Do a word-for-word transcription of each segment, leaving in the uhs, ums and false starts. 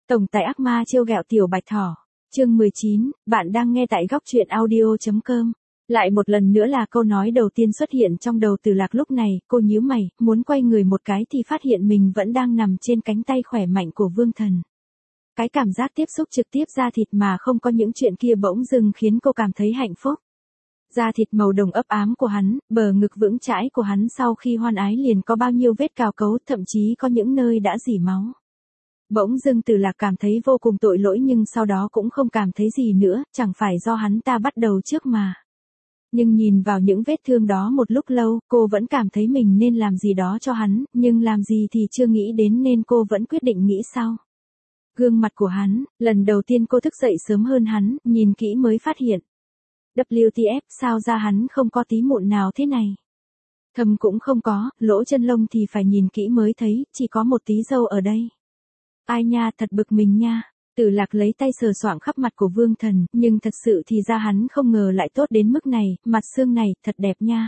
Tổng tài ác ma trêu ghẹo tiểu bạch thỏ. Chương mười chín, bạn đang nghe tại góc truyện audio.com. Lại một lần nữa là câu nói đầu tiên xuất hiện trong đầu Từ Lạc lúc này, cô nhíu mày, muốn quay người một cái thì phát hiện mình vẫn đang nằm trên cánh tay khỏe mạnh của Vương Thần. Cái cảm giác tiếp xúc trực tiếp da thịt mà không có những chuyện kia bỗng dưng khiến cô cảm thấy hạnh phúc. Da thịt màu đồng ấp ám của hắn, bờ ngực vững chãi của hắn sau khi hoan ái liền có bao nhiêu vết cào cấu, thậm chí có những nơi đã rỉ máu. Bỗng dưng Từ Lạc cảm thấy vô cùng tội lỗi nhưng sau đó cũng không cảm thấy gì nữa, chẳng phải do hắn ta bắt đầu trước mà. Nhưng nhìn vào những vết thương đó một lúc lâu, cô vẫn cảm thấy mình nên làm gì đó cho hắn, nhưng làm gì thì chưa nghĩ đến nên cô vẫn quyết định nghĩ sau. Gương mặt của hắn, lần đầu tiên cô thức dậy sớm hơn hắn, nhìn kỹ mới phát hiện. vê kép tê, sao da hắn không có tí mụn nào thế này? Thâm cũng không có, lỗ chân lông thì phải nhìn kỹ mới thấy, chỉ có một tí râu ở đây. Ai nha, thật bực mình nha. Từ Lạc lấy tay sờ soạng khắp mặt của Vương Thần, nhưng thật sự thì da hắn không ngờ lại tốt đến mức này, mặt xương này, thật đẹp nha.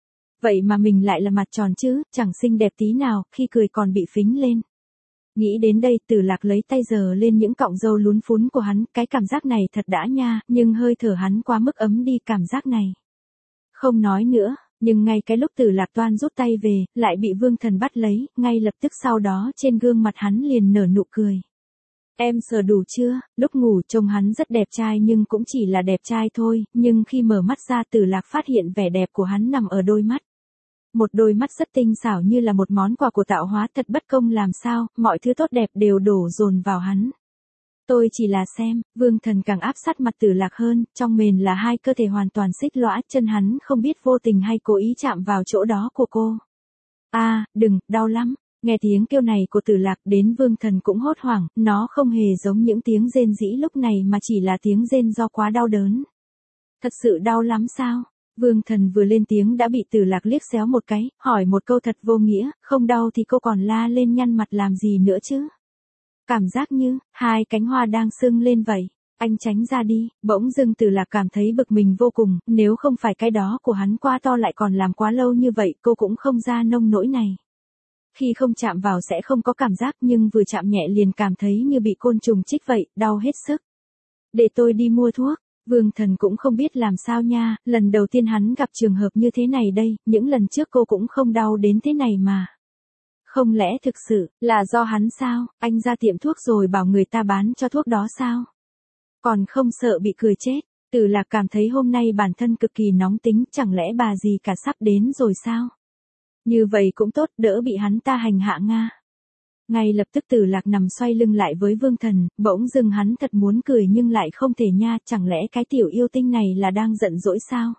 Vậy mà mình lại là mặt tròn chứ, chẳng xinh đẹp tí nào, khi cười còn bị phính lên. Nghĩ đến đây, Từ Lạc lấy tay giơ lên những cọng râu lún phún của hắn, cái cảm giác này thật đã nha, nhưng hơi thở hắn quá mức ấm đi cảm giác này. Không nói nữa, nhưng ngay cái lúc Từ Lạc toan rút tay về, lại bị Vương Thần bắt lấy, ngay lập tức sau đó trên gương mặt hắn liền nở nụ cười. Em sờ đủ chưa? Lúc ngủ trông hắn rất đẹp trai nhưng cũng chỉ là đẹp trai thôi, nhưng khi mở mắt ra Từ Lạc phát hiện vẻ đẹp của hắn nằm ở đôi mắt. Một đôi mắt rất tinh xảo như là một món quà của tạo hóa, thật bất công làm sao, mọi thứ tốt đẹp đều đổ dồn vào hắn. Tôi chỉ là xem, Vương Thần càng áp sát mặt Từ Lạc hơn, trong mền là hai cơ thể hoàn toàn xích lõa, chân hắn không biết vô tình hay cố ý chạm vào chỗ đó của cô. A, à, đừng, đau lắm. Nghe tiếng kêu này của Từ Lạc đến Vương Thần cũng hốt hoảng, nó không hề giống những tiếng rên rỉ lúc này mà chỉ là tiếng rên do quá đau đớn. Thật sự đau lắm sao? Vương Thần vừa lên tiếng đã bị Từ Lạc liếc xéo một cái, hỏi một câu thật vô nghĩa, không đau thì cô còn la lên nhăn mặt làm gì nữa chứ? Cảm giác như, hai cánh hoa đang sưng lên vậy. Anh tránh ra đi, bỗng dưng Từ Lạc cảm thấy bực mình vô cùng, nếu không phải cái đó của hắn quá to lại còn làm quá lâu như vậy cô cũng không ra nông nỗi này. Khi không chạm vào sẽ không có cảm giác nhưng vừa chạm nhẹ liền cảm thấy như bị côn trùng chích vậy, đau hết sức. Để tôi đi mua thuốc. Vương Thần cũng không biết làm sao nha, lần đầu tiên hắn gặp trường hợp như thế này đây, những lần trước cô cũng không đau đến thế này mà. Không lẽ thực sự, là do hắn sao, anh ra tiệm thuốc rồi bảo người ta bán cho thuốc đó sao? Còn không sợ bị cười chết, Từ Lạc cảm thấy hôm nay bản thân cực kỳ nóng tính, chẳng lẽ bà gì cả sắp đến rồi sao? Như vậy cũng tốt, đỡ bị hắn ta hành hạ nga. Ngay lập tức Từ Lạc nằm xoay lưng lại với Vương Thần, bỗng dưng hắn thật muốn cười nhưng lại không thể nha, chẳng lẽ cái tiểu yêu tinh này là đang giận dỗi sao?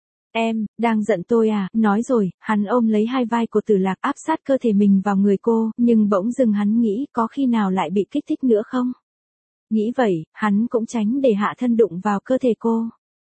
Em, đang giận tôi à? Nói rồi, hắn ôm lấy hai vai của Từ Lạc áp sát cơ thể mình vào người cô, nhưng bỗng dưng hắn nghĩ có khi nào lại bị kích thích nữa không? Nghĩ vậy, hắn cũng tránh để hạ thân đụng vào cơ thể cô.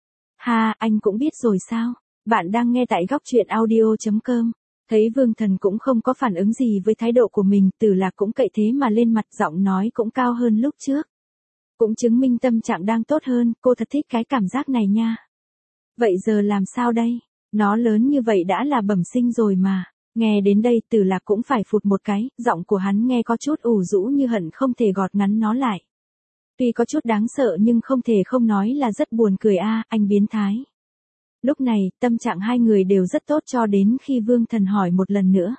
Ha, anh cũng biết rồi sao? Bạn đang nghe tại góc truyện audio.com. Thấy Vương Thần cũng không có phản ứng gì với thái độ của mình, Từ Lạc cũng cậy thế mà lên mặt, giọng nói cũng cao hơn lúc trước. Cũng chứng minh tâm trạng đang tốt hơn, cô thật thích cái cảm giác này nha. Vậy giờ làm sao đây? Nó lớn như vậy đã là bẩm sinh rồi mà. Nghe đến đây Từ Lạc cũng phải phụt một cái, giọng của hắn nghe có chút ủ rũ như hận không thể gọt ngắn nó lại. Tuy có chút đáng sợ nhưng không thể không nói là rất buồn cười a, anh biến thái. Lúc này, tâm trạng hai người đều rất tốt cho đến khi Vương Thần hỏi một lần nữa.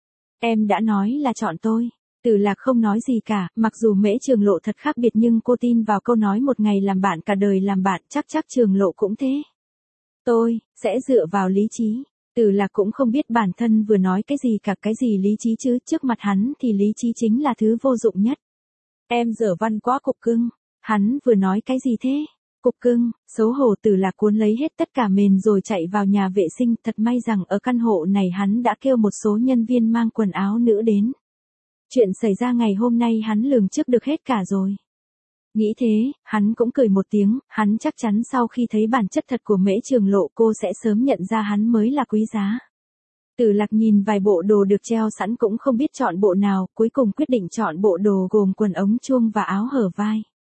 Em đã nói là chọn tôi. Từ Lạc không nói gì cả, mặc dù Mễ Trường Lộ thật khác biệt nhưng cô tin vào câu nói một ngày làm bạn cả đời làm bạn, chắc chắc Trường Lộ cũng thế. Tôi, sẽ dựa vào lý trí. Từ Lạc cũng không biết bản thân vừa nói cái gì cả, cái gì lý trí chứ, trước mặt hắn thì lý trí chính là thứ vô dụng nhất. Em dở văn quá cục cưng. Hắn vừa nói cái gì thế? Cục cưng, xấu hổ. Từ Lạc cuốn lấy hết tất cả mền rồi chạy vào nhà vệ sinh, thật may rằng ở căn hộ này hắn đã kêu một số nhân viên mang quần áo nữ đến. Chuyện xảy ra ngày hôm nay hắn lường trước được hết cả rồi. Nghĩ thế, hắn cũng cười một tiếng, hắn chắc chắn sau khi thấy bản chất thật của Mễ Trường Lộ cô sẽ sớm nhận ra hắn mới là quý giá. Từ Lạc nhìn vài bộ đồ được treo sẵn cũng không biết chọn bộ nào, cuối cùng quyết định chọn bộ đồ gồm quần ống chuông và áo hở vai.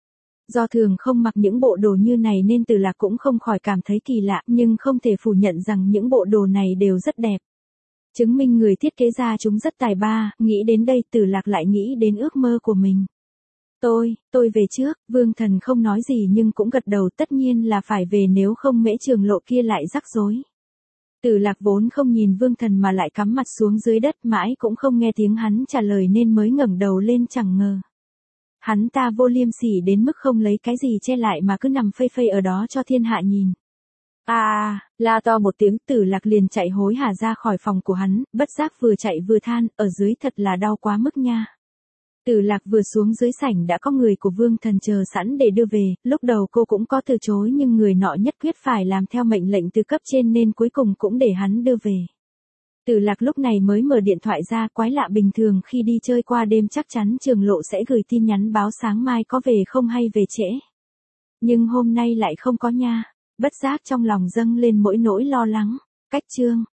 Do thường không mặc những bộ đồ như này nên Từ Lạc cũng không khỏi cảm thấy kỳ lạ, nhưng không thể phủ nhận rằng những bộ đồ này đều rất đẹp. Chứng minh người thiết kế ra chúng rất tài ba, nghĩ đến đây Từ Lạc lại nghĩ đến ước mơ của mình. Tôi, tôi về trước, Vương Thần không nói gì nhưng cũng gật đầu, tất nhiên là phải về, nếu không Mễ Trường Lộ kia lại rắc rối. Tử Lạc vốn không nhìn Vương Thần mà lại cắm mặt xuống dưới đất, mãi cũng không nghe tiếng hắn trả lời nên mới ngẩng đầu lên, chẳng ngờ. Hắn ta vô liêm sỉ đến mức không lấy cái gì che lại mà cứ nằm phây phây ở đó cho thiên hạ nhìn. À, à, la to một tiếng, Tử Lạc liền chạy hối hả ra khỏi phòng của hắn, bất giác vừa chạy vừa than, ở dưới thật là đau quá mức nha. Tử Lạc vừa xuống dưới sảnh đã có người của Vương Thần chờ sẵn để đưa về, lúc đầu cô cũng có từ chối nhưng người nọ nhất quyết phải làm theo mệnh lệnh từ cấp trên nên cuối cùng cũng để hắn đưa về. Tử Lạc lúc này mới mở điện thoại ra, quái lạ, bình thường khi đi chơi qua đêm chắc chắn Trường Lộ sẽ gửi tin nhắn báo sáng mai có về không hay về trễ. Nhưng hôm nay lại không có nha, bất giác trong lòng dâng lên mỗi nỗi lo lắng. Cách chương